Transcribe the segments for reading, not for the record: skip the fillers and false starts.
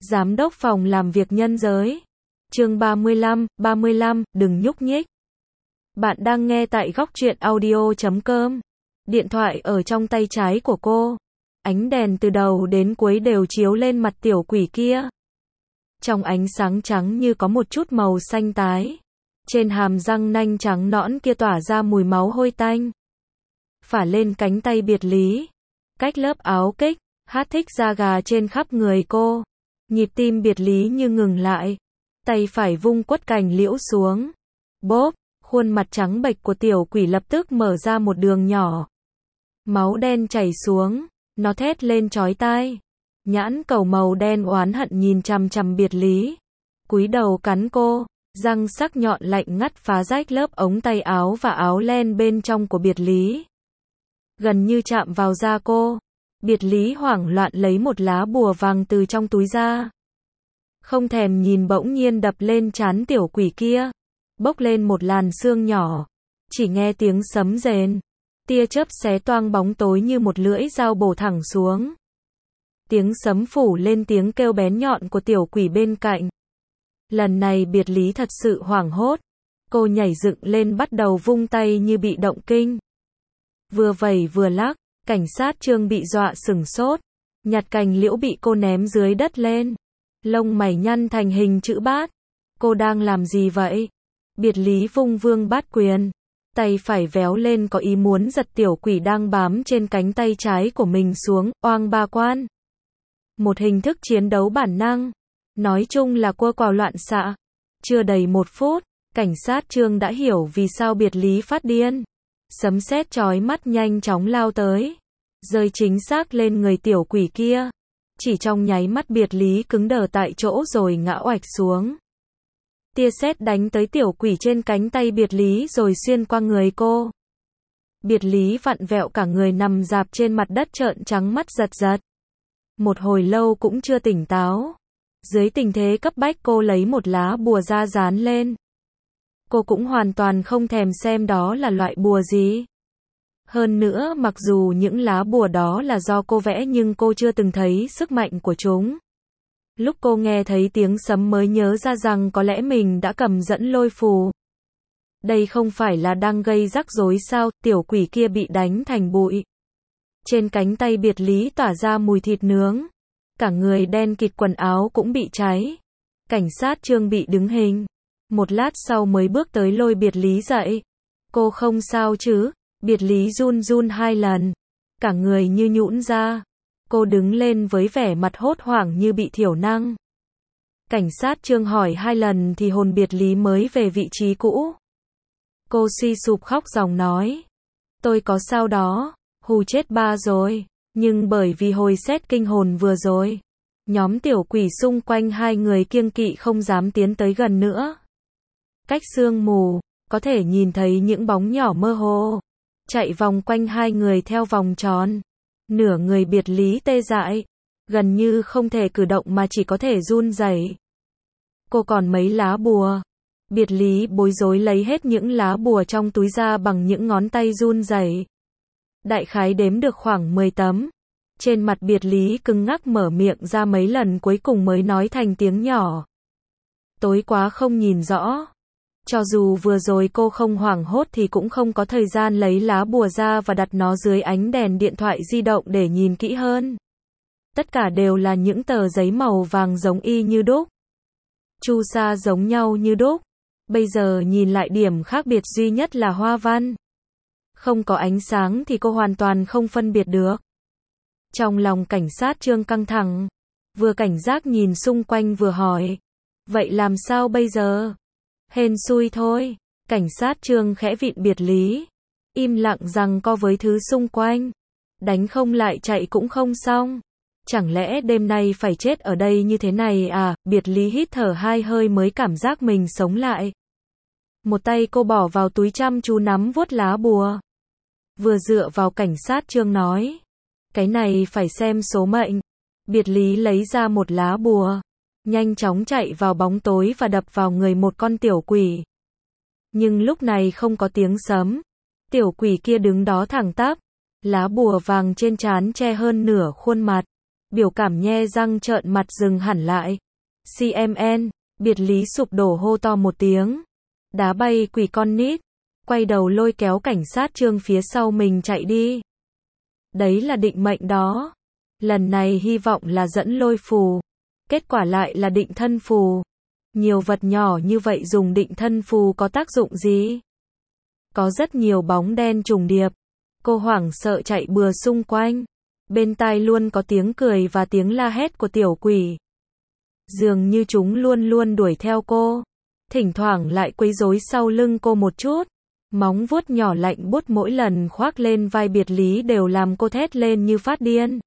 Giám đốc phòng làm việc nhân giới. Chương 35, đừng nhúc nhích. Bạn đang nghe tại góc truyện audio.com. Điện thoại ở trong tay trái của cô. Ánh đèn từ đầu đến cuối đều chiếu lên mặt tiểu quỷ kia. Trong ánh sáng trắng như có một chút màu xanh tái. Trên hàm răng nanh trắng nõn kia tỏa ra mùi máu hôi tanh. Phả lên cánh tay biệt lý. Cách lớp áo kích, hát thích da gà trên khắp người cô. Nhịp tim biệt lý như ngừng lại. Tay phải vung quất cành liễu xuống. Bốp, khuôn mặt trắng bệch của tiểu quỷ lập tức mở ra một đường nhỏ. Máu đen chảy xuống, nó thét lên chói tai. Nhãn cầu màu đen oán hận nhìn chằm chằm biệt lý. Cúi đầu cắn cô, răng sắc nhọn lạnh ngắt phá rách lớp ống tay áo và áo len bên trong của biệt lý. Gần như chạm vào da cô. Biệt lý hoảng loạn lấy một lá bùa vàng từ trong túi ra. Không thèm nhìn bỗng nhiên đập lên trán tiểu quỷ kia. Bốc lên một làn sương nhỏ. Chỉ nghe tiếng sấm rền. Tia chớp xé toang bóng tối như một lưỡi dao bổ thẳng xuống. Tiếng sấm phủ lên tiếng kêu bén nhọn của tiểu quỷ bên cạnh. Lần này biệt lý thật sự hoảng hốt. Cô nhảy dựng lên bắt đầu vung tay như bị động kinh. Vừa vẩy vừa lắc. Cảnh sát Trương bị dọa sửng sốt. Nhặt cành liễu bị cô ném dưới đất lên. Lông mày nhăn thành hình chữ bát. Cô đang làm gì vậy? Biệt lý vung vương bát quyền. Tay phải véo lên có ý muốn giật tiểu quỷ đang bám trên cánh tay trái của mình xuống, oang ba quan. Một hình thức chiến đấu bản năng. Nói chung là cua quào loạn xạ. Chưa đầy 1 phút, cảnh sát Trương đã hiểu vì sao biệt lý phát điên. Sấm sét chói mắt nhanh chóng lao tới. Rơi chính xác lên người tiểu quỷ kia. Chỉ trong nháy mắt biệt lý cứng đờ tại chỗ rồi ngã oạch xuống. Tia sét đánh tới tiểu quỷ trên cánh tay biệt lý rồi xuyên qua người cô. Biệt lý vặn vẹo cả người nằm rạp trên mặt đất trợn trắng mắt giật giật. Một hồi lâu cũng chưa tỉnh táo. Dưới tình thế cấp bách cô lấy một lá bùa ra dán lên. Cô cũng hoàn toàn không thèm xem đó là loại bùa gì. Hơn nữa mặc dù những lá bùa đó là do cô vẽ nhưng cô chưa từng thấy sức mạnh của chúng. Lúc cô nghe thấy tiếng sấm mới nhớ ra rằng có lẽ mình đã cầm dẫn lôi phù. Đây không phải là đang gây rắc rối sao, tiểu quỷ kia bị đánh thành bụi. Trên cánh tay biệt lý tỏa ra mùi thịt nướng. Cả người đen kịt quần áo cũng bị cháy. Cảnh sát Trương bị đứng hình. Một lát sau mới bước tới lôi biệt lý dậy. Cô không sao chứ? Biệt lý run run 2 lần. Cả người như nhũn ra. Cô đứng lên với vẻ mặt hốt hoảng như bị thiểu năng. Cảnh sát Trương hỏi 2 lần thì hồn biệt lý mới về vị trí cũ. Cô suy sụp khóc ròng nói. Tôi có sao đó, hù chết ba rồi. Nhưng bởi vì hồi xét kinh hồn vừa rồi. Nhóm tiểu quỷ xung quanh 2 người kiêng kỵ không dám tiến tới gần nữa. Cách sương mù, có thể nhìn thấy những bóng nhỏ mơ hồ. Chạy vòng quanh 2 người theo vòng tròn. Nửa người biệt lý tê dại. Gần như không thể cử động mà chỉ có thể run rẩy. Cô còn mấy lá bùa. Biệt lý bối rối lấy hết những lá bùa trong túi ra bằng những ngón tay run rẩy. Đại khái đếm được khoảng 10 tấm. Trên mặt biệt lý cứng ngắc mở miệng ra mấy lần cuối cùng mới nói thành tiếng nhỏ. Tối quá không nhìn rõ. Cho dù vừa rồi cô không hoảng hốt thì cũng không có thời gian lấy lá bùa ra và đặt nó dưới ánh đèn điện thoại di động để nhìn kỹ hơn. Tất cả đều là những tờ giấy màu vàng giống y như đúc. Chu sa giống nhau như đúc. Bây giờ nhìn lại điểm khác biệt duy nhất là hoa văn. Không có ánh sáng thì cô hoàn toàn không phân biệt được. Trong lòng cảnh sát Trương căng thẳng. Vừa cảnh giác nhìn xung quanh vừa hỏi. Vậy làm sao bây giờ? Hên xui thôi. Cảnh sát Trương khẽ vịn biệt lý. Im lặng rằng co với thứ xung quanh. Đánh không lại chạy cũng không xong. Chẳng lẽ đêm nay phải chết ở đây như thế này à? Biệt lý hít thở 2 hơi mới cảm giác mình sống lại. Một tay cô bỏ vào túi chăm chú nắm vuốt lá bùa. Vừa dựa vào cảnh sát Trương nói. Cái này phải xem số mệnh. Biệt lý lấy ra một lá bùa. Nhanh chóng chạy vào bóng tối và đập vào người một con tiểu quỷ. Nhưng lúc này không có tiếng sấm. Tiểu quỷ kia đứng đó thẳng tắp. Lá bùa vàng trên trán che hơn nửa khuôn mặt. biểu cảm nhe răng trợn mặt dừng hẳn lại. CMN, Biệt Lý sụp đổ hô to một tiếng. Đá bay quỷ con nít. Quay đầu lôi kéo cảnh sát Trương phía sau mình chạy đi. Đấy là định mệnh đó. Lần này hy vọng là dẫn lôi phù. Kết quả lại là định thân phù. Nhiều vật nhỏ như vậy dùng định thân phù có tác dụng gì? Có rất nhiều bóng đen trùng điệp. Cô hoảng sợ chạy bừa xung quanh. Bên tai luôn có tiếng cười và tiếng la hét của tiểu quỷ. Dường như chúng luôn luôn đuổi theo cô. Thỉnh thoảng lại quấy rối sau lưng cô một chút. Móng vuốt nhỏ lạnh buốt mỗi lần khoác lên vai Biệt Lý đều làm cô thét lên như phát điên.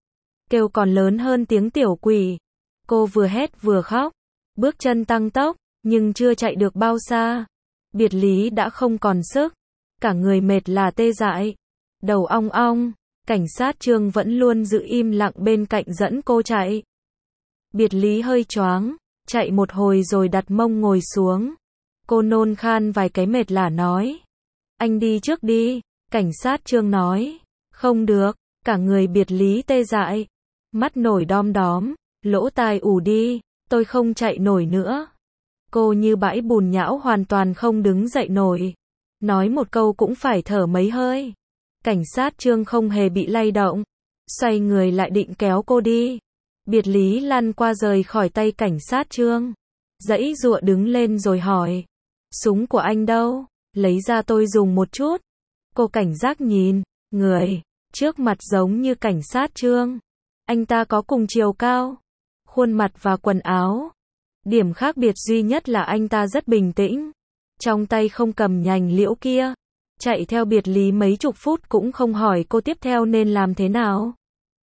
Kêu còn lớn hơn tiếng tiểu quỷ. Cô vừa hét vừa khóc. Bước chân tăng tốc, nhưng chưa chạy được bao xa. Biệt Lý đã không còn sức. Cả người mệt là tê dại. Đầu ong ong. Cảnh sát Trương vẫn luôn giữ im lặng bên cạnh dẫn cô chạy. Biệt Lý hơi choáng. Chạy một hồi rồi đặt mông ngồi xuống. Cô nôn khan vài cái mệt lả nói. Anh đi trước đi. Cảnh sát Trương nói. Không được. Cả người Biệt Lý tê dại. Mắt nổi đom đóm. Lỗ tai ù đi. Tôi không chạy nổi nữa. Cô như bãi bùn nhão hoàn toàn không đứng dậy nổi. Nói một câu cũng phải thở mấy hơi. Cảnh sát Trương không hề bị lay động. Xoay người lại định kéo cô đi. Biệt Lý lăn qua rời khỏi tay cảnh sát Trương. Giãy giụa đứng lên rồi hỏi. Súng của anh đâu? Lấy ra tôi dùng một chút. Cô cảnh giác nhìn. Người trước mặt giống như cảnh sát Trương. Anh ta có cùng chiều cao, khuôn mặt và quần áo. Điểm khác biệt duy nhất là anh ta rất bình tĩnh. Trong tay không cầm nhành liễu kia. Chạy theo Biệt Lý mấy chục phút cũng không hỏi cô tiếp theo nên làm thế nào.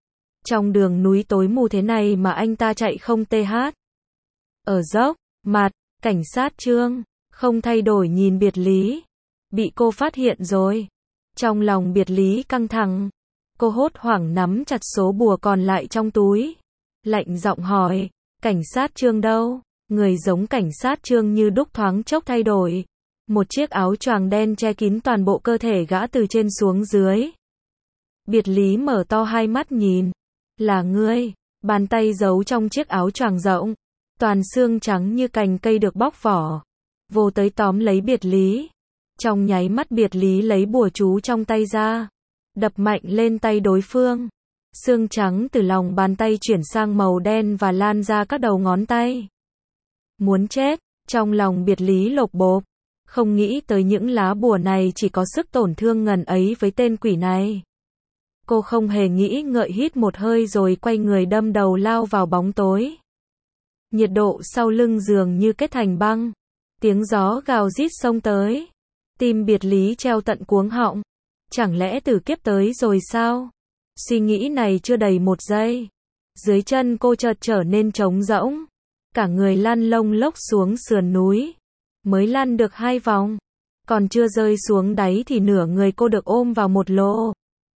Trong đường núi tối mù thế này mà anh ta chạy không TH. Ở dốc, mặt, cảnh sát Trương không thay đổi nhìn Biệt Lý. Bị cô phát hiện rồi. Trong lòng Biệt Lý căng thẳng. Cô hốt hoảng nắm chặt số bùa còn lại trong túi. Lạnh giọng hỏi, cảnh sát Trương đâu? Người giống cảnh sát Trương như đúc thoáng chốc thay đổi. Một chiếc áo choàng đen che kín toàn bộ cơ thể gã từ trên xuống dưới. Biệt Lý mở to hai mắt nhìn. Là ngươi. Bàn tay giấu trong chiếc áo choàng rộng. Toàn xương trắng như cành cây được bóc vỏ. Vô tới tóm lấy Biệt Lý. Trong nháy mắt Biệt Lý lấy bùa chú trong tay ra. Đập mạnh lên tay đối phương. Xương trắng từ lòng bàn tay chuyển sang màu đen và lan ra các đầu ngón tay. Muốn chết, trong lòng Biệt Lý lột bột. Không nghĩ tới những lá bùa này chỉ có sức tổn thương ngần ấy với tên quỷ này. Cô không hề nghĩ ngợi hít một hơi rồi quay người đâm đầu lao vào bóng tối. Nhiệt độ sau lưng giường như kết thành băng. Tiếng gió gào rít xông tới. Tim Biệt Lý treo tận cuống họng. Chẳng lẽ tử kiếp tới rồi sao? Suy nghĩ này chưa đầy một giây. Dưới chân cô chợt trở nên trống rỗng. Cả người lăn lông lốc xuống sườn núi. Mới lăn được 2 vòng. Còn chưa rơi xuống đáy thì nửa người cô được ôm vào một lỗ.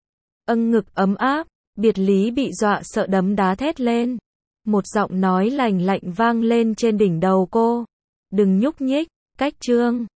Ngực ấm áp. Biệt Lý bị dọa sợ đấm đá thét lên. Một giọng nói lành lạnh vang lên trên đỉnh đầu cô. Đừng nhúc nhích, cách Trương.